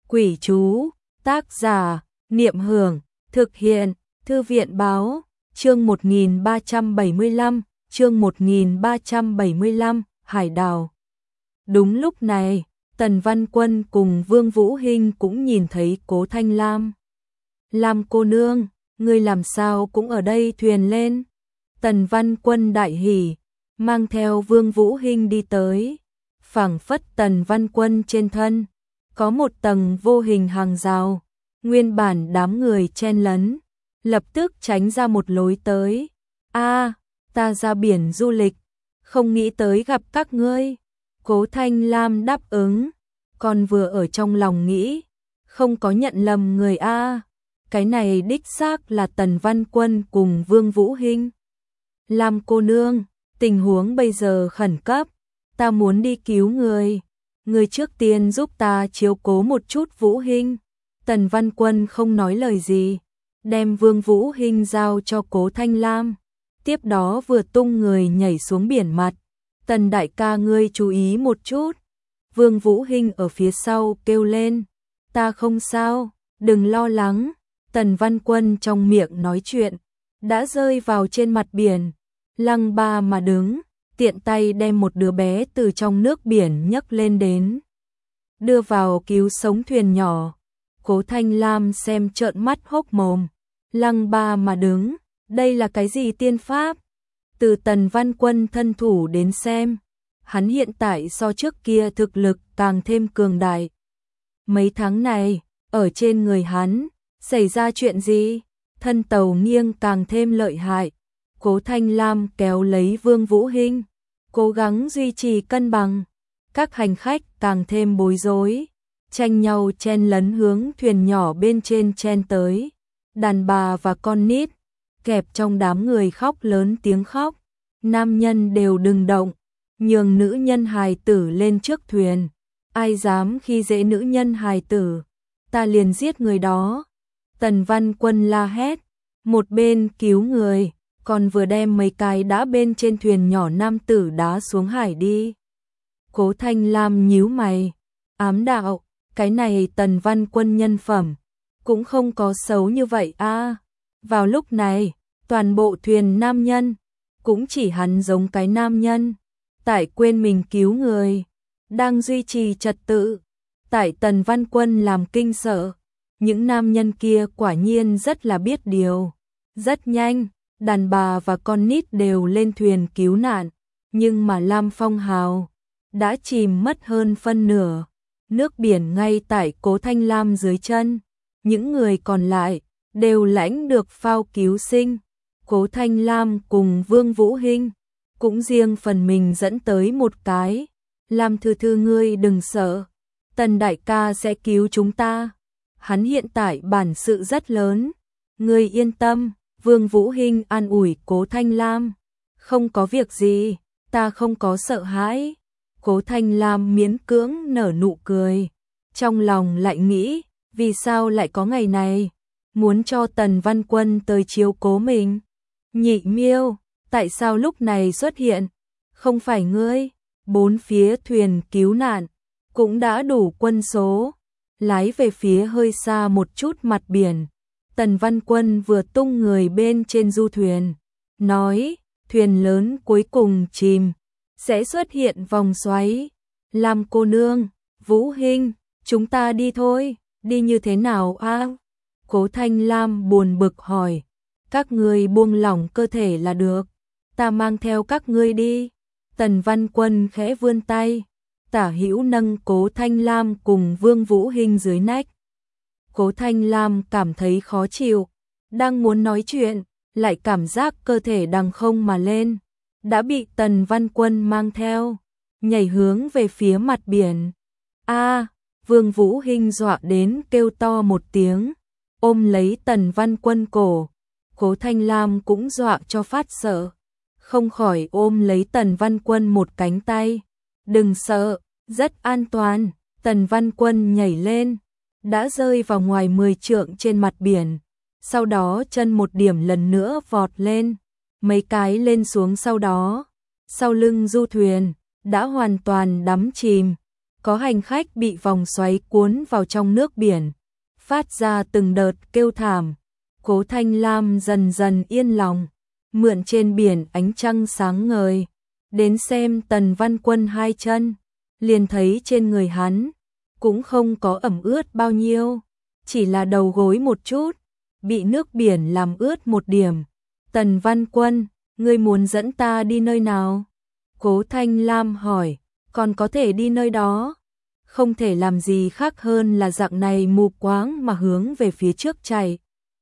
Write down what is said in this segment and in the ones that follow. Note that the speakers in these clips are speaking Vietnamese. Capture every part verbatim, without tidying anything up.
Quỷ chú, tác giả, Niệm Hưởng, thực hiện, Thư viện báo, chương một nghìn ba trăm bảy mươi lăm, chương một nghìn ba trăm bảy mươi lăm, Hải đảo. Đúng lúc này, Tần Văn Quân cùng Vương Vũ Hinh cũng nhìn thấy Cố Thanh Lam. Lam cô nương, ngươi làm sao cũng ở đây thuyền lên. Tần Văn Quân đại hỉ, mang theo Vương Vũ Hinh đi tới. Phảng phất Tần Văn Quân trên thân có một tầng vô hình hàng rào, nguyên bản đám người chen lấn, lập tức tránh ra một lối tới. A, ta ra biển du lịch, không nghĩ tới gặp các ngươi. Cố Thanh Lam đáp ứng, còn vừa ở trong lòng nghĩ, không có nhận lầm người a, cái này đích xác là Tần Văn Quân cùng Vương Vũ Hinh. Lam cô nương, tình huống bây giờ khẩn cấp, ta muốn đi cứu người, người trước tiên giúp ta chiếu cố một chút Vũ Hinh. Tần Văn Quân không nói lời gì, đem Vương Vũ Hinh giao cho Cố Thanh Lam, tiếp đó vừa tung người nhảy xuống biển mặt. Tần đại ca ngươi chú ý một chút. Vương Vũ Hinh ở phía sau kêu lên, ta không sao, đừng lo lắng. Tần Văn Quân trong miệng nói chuyện, đã rơi vào trên mặt biển, lăng ba mà đứng, tiện tay đem một đứa bé từ trong nước biển nhấc lên đến, đưa vào cứu sống thuyền nhỏ. Cố Thanh Lam xem trợn mắt hốc mồm, lăng ba mà đứng, đây là cái gì tiên pháp? Từ Tần Văn Quân thân thủ đến xem, hắn hiện tại so trước kia thực lực càng thêm cường đại. Mấy tháng này, ở trên người hắn, xảy ra chuyện gì? Thân tàu nghiêng càng thêm lợi hại. Cố Thanh Lam kéo lấy Vương Vũ Hinh, cố gắng duy trì cân bằng. Các hành khách càng thêm bối rối, tranh nhau chen lấn hướng thuyền nhỏ bên trên chen tới. Đàn bà và con nít kẹp trong đám người khóc lớn tiếng khóc. Nam nhân đều đừng động, nhường nữ nhân hài tử lên trước thuyền. Ai dám khi dễ nữ nhân hài tử, ta liền giết người đó. Tần Văn Quân la hét, một bên cứu người, còn vừa đem mấy cái đã bên trên thuyền nhỏ nam tử đá xuống hải đi. Cố Thanh Lam nhíu mày, ám đạo, cái này Tần Văn Quân nhân phẩm cũng không có xấu như vậy a. À, vào lúc này, toàn bộ thuyền nam nhân, cũng chỉ hắn giống cái nam nhân, tại quên mình cứu người, đang duy trì trật tự. Tại Tần Văn Quân làm kinh sợ, những nam nhân kia quả nhiên rất là biết điều. Rất nhanh, đàn bà và con nít đều lên thuyền cứu nạn, nhưng mà Lam Phong Hào đã chìm mất hơn phân nửa. Nước biển ngay tại Cố Thanh Lam dưới chân, những người còn lại đều lãnh được phao cứu sinh. Cố Thanh Lam cùng Vương Vũ Hinh cũng riêng phần mình dẫn tới một cái. Lam thư thư ngươi đừng sợ, Tần đại ca sẽ cứu chúng ta. Hắn hiện tại bản sự rất lớn, ngươi yên tâm. Vương Vũ Hinh an ủi Cố Thanh Lam, không có việc gì, ta không có sợ hãi. Cố Thanh Lam miễn cưỡng nở nụ cười, trong lòng lại nghĩ, vì sao lại có ngày này, muốn cho Tần Văn Quân tới chiếu cố mình. Nhị Miêu, tại sao lúc này xuất hiện? Không phải ngươi? Bốn phía thuyền cứu nạn cũng đã đủ quân số, lái về phía hơi xa một chút mặt biển. Tần Văn Quân vừa tung người bên trên du thuyền, nói, thuyền lớn cuối cùng chìm, sẽ xuất hiện vòng xoáy. Lam cô nương, Vũ Hinh, chúng ta đi thôi. Đi như thế nào a? Cố Thanh Lam buồn bực hỏi. Các ngươi buông lỏng cơ thể là được, ta mang theo các ngươi đi. Tần Văn Quân khẽ vươn tay, tả hữu nâng Cố Thanh Lam cùng Vương Vũ Hinh dưới nách. Cố Thanh Lam cảm thấy khó chịu, đang muốn nói chuyện, lại cảm giác cơ thể đằng không mà lên, đã bị Tần Văn Quân mang theo, nhảy hướng về phía mặt biển. A, Vương Vũ Hinh dọa đến kêu to một tiếng, ôm lấy Tần Văn Quân cổ. Cố Thanh Lam cũng dọa cho phát sợ, không khỏi ôm lấy Tần Văn Quân một cánh tay. Đừng sợ, rất an toàn. Tần Văn Quân nhảy lên, đã rơi vào ngoài mười trượng trên mặt biển, sau đó chân một điểm lần nữa vọt lên, mấy cái lên xuống sau đó, sau lưng du thuyền đã hoàn toàn đắm chìm. có hành khách bị vòng xoáy cuốn vào trong nước biển, phát ra từng đợt kêu thảm. Cố Thanh Lam dần dần yên lòng, mượn trên biển ánh trăng sáng ngời, đến xem Tần Văn Quân hai chân, liền thấy trên người hắn cũng không có ẩm ướt bao nhiêu, chỉ là đầu gối một chút, bị nước biển làm ướt một điểm. Tần Văn Quân, ngươi muốn dẫn ta đi nơi nào? Cố Thanh Lam hỏi, còn có thể đi nơi đó, không thể làm gì khác hơn là dạng này mù quáng mà hướng về phía trước chạy.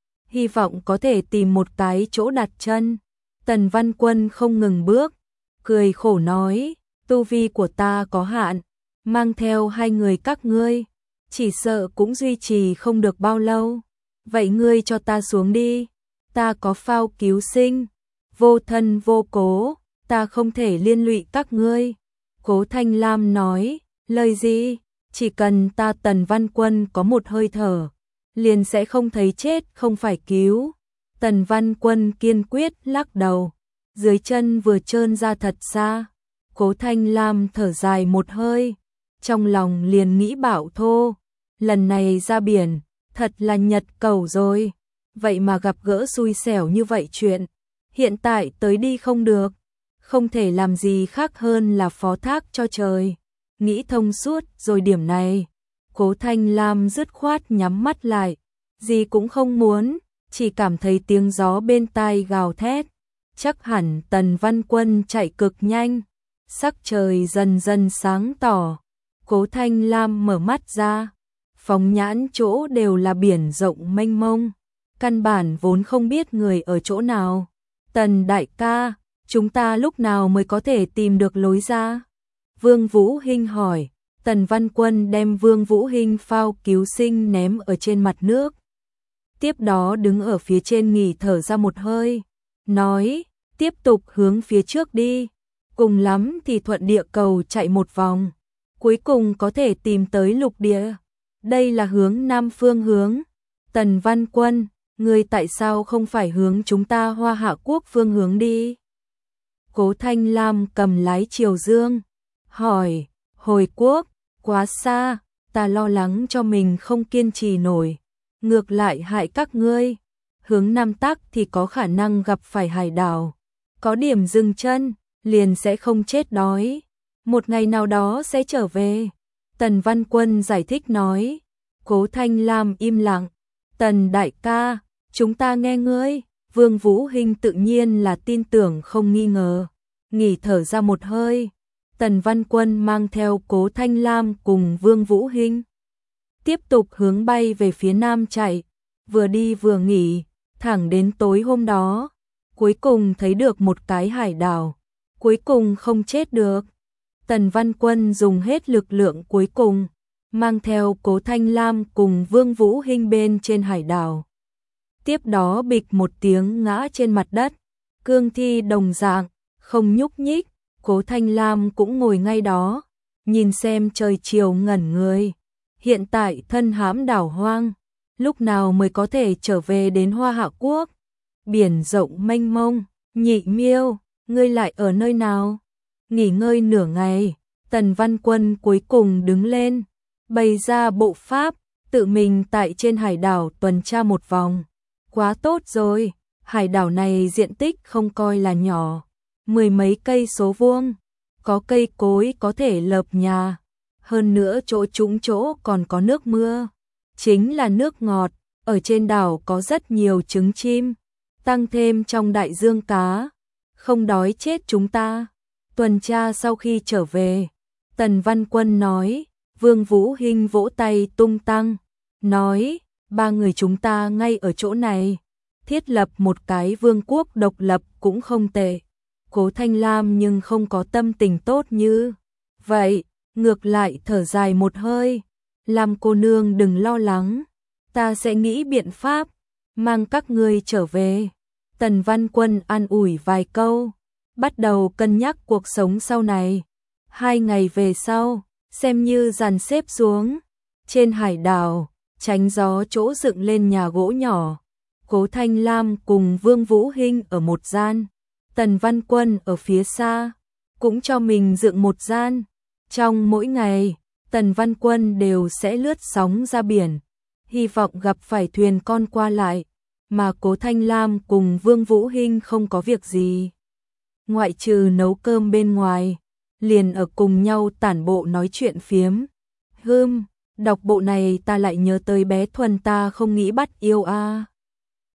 Hy vọng có thể tìm một cái chỗ đặt chân. Tần Văn Quân không ngừng bước, cười khổ nói, tu vi của ta có hạn, mang theo hai người các ngươi, chỉ sợ cũng duy trì không được bao lâu. Vậy ngươi cho ta xuống đi, ta có phao cứu sinh, vô thân vô cố, ta không thể liên lụy các ngươi. Cố Thanh Lam nói, lời gì, chỉ cần ta Tần Văn Quân có một hơi thở, liền sẽ không thấy chết không phải cứu. Tần Văn Quân kiên quyết lắc đầu, dưới chân vừa trơn ra thật xa. Cố Thanh Lam thở dài một hơi, trong lòng liền nghĩ bảo thô, lần này ra biển, thật là nhật cầu rồi, vậy mà gặp gỡ xui xẻo như vậy chuyện, hiện tại tới đi không được, không thể làm gì khác hơn là phó thác cho trời. Nghĩ thông suốt rồi điểm này, Cố Thanh Lam dứt khoát nhắm mắt lại, gì cũng không muốn, chỉ cảm thấy tiếng gió bên tai gào thét, chắc hẳn Tần Văn Quân chạy cực nhanh. Sắc trời dần dần sáng tỏ, Cố Thanh Lam mở mắt ra, phóng nhãn chỗ đều là biển rộng mênh mông, căn bản vốn không biết người ở chỗ nào. Tần đại ca, chúng ta lúc nào mới có thể tìm được lối ra? Vương Vũ Hinh hỏi. Tần Văn Quân đem Vương Vũ Hinh phao cứu sinh ném ở trên mặt nước, tiếp đó đứng ở phía trên nghỉ thở ra một hơi, nói, tiếp tục hướng phía trước đi, cùng lắm thì thuận địa cầu chạy một vòng, cuối cùng có thể tìm tới lục địa. Đây là hướng nam phương hướng. Tần Văn Quân, ngươi tại sao không phải hướng chúng ta Hoa Hạ Quốc phương hướng đi? Cố Thanh Lam cầm lái chiều dương, hỏi, hồi quốc, quá xa, ta lo lắng cho mình không kiên trì nổi, ngược lại hại các ngươi. Hướng nam tắc thì có khả năng gặp phải hải đảo, có điểm dừng chân, liền sẽ không chết đói, một ngày nào đó sẽ trở về. Tần Văn Quân giải thích nói. Cố Thanh Lam im lặng. Tần đại ca, chúng ta nghe ngươi. Vương Vũ Hinh tự nhiên là tin tưởng không nghi ngờ, nghỉ thở ra một hơi. Tần Văn Quân mang theo Cố Thanh Lam cùng Vương Vũ Hinh tiếp tục hướng bay về phía nam chạy, vừa đi vừa nghỉ, thẳng đến tối hôm đó, cuối cùng thấy được một cái hải đảo, cuối cùng không chết được. Tần Văn Quân dùng hết lực lượng cuối cùng, mang theo Cố Thanh Lam cùng Vương Vũ Hinh bên trên hải đảo. Tiếp đó bịch một tiếng ngã trên mặt đất, cương thi đồng dạng, không nhúc nhích. Cố Thanh Lam cũng ngồi ngay đó, nhìn xem trời chiều ngẩn người. Hiện tại thân hãm đảo hoang, lúc nào mới có thể trở về đến Hoa Hạ Quốc? Biển rộng mênh mông, Nhị Miêu, ngươi lại ở nơi nào? Nghỉ ngơi nửa ngày, Tần Văn Quân cuối cùng đứng lên, bày ra bộ pháp, tự mình tại trên hải đảo tuần tra một vòng. Quá tốt rồi, hải đảo này diện tích không coi là nhỏ, mười mấy cây số vuông, có cây cối có thể lợp nhà, hơn nữa chỗ trũng chỗ còn có nước mưa, chính là nước ngọt, ở trên đảo có rất nhiều trứng chim, tăng thêm trong đại dương cá, không đói chết chúng ta. Tuần tra sau khi trở về, Tần Văn Quân nói, Vương Vũ Hinh vỗ tay tung tăng, nói, ba người chúng ta ngay ở chỗ này, thiết lập một cái vương quốc độc lập cũng không tệ. Cố Thanh Lam nhưng không có tâm tình tốt như vậy, ngược lại thở dài một hơi, làm cô nương đừng lo lắng, ta sẽ nghĩ biện pháp, mang các ngươi trở về. Tần Văn Quân an ủi vài câu, bắt đầu cân nhắc cuộc sống sau này. Hai ngày về sau, xem như dàn xếp xuống, trên hải đảo, tránh gió chỗ dựng lên nhà gỗ nhỏ. Cố Thanh Lam cùng Vương Vũ Hinh ở một gian, Tần Văn Quân ở phía xa, cũng cho mình dựng một gian. Trong mỗi ngày, Tần Văn Quân đều sẽ lướt sóng ra biển, hy vọng gặp phải thuyền con qua lại, mà Cố Thanh Lam cùng Vương Vũ Hinh không có việc gì. Ngoại trừ nấu cơm bên ngoài, liền ở cùng nhau tản bộ nói chuyện phiếm. Hưm, đọc bộ này ta lại nhớ tới bé Thuần ta không nghĩ bắt yêu a.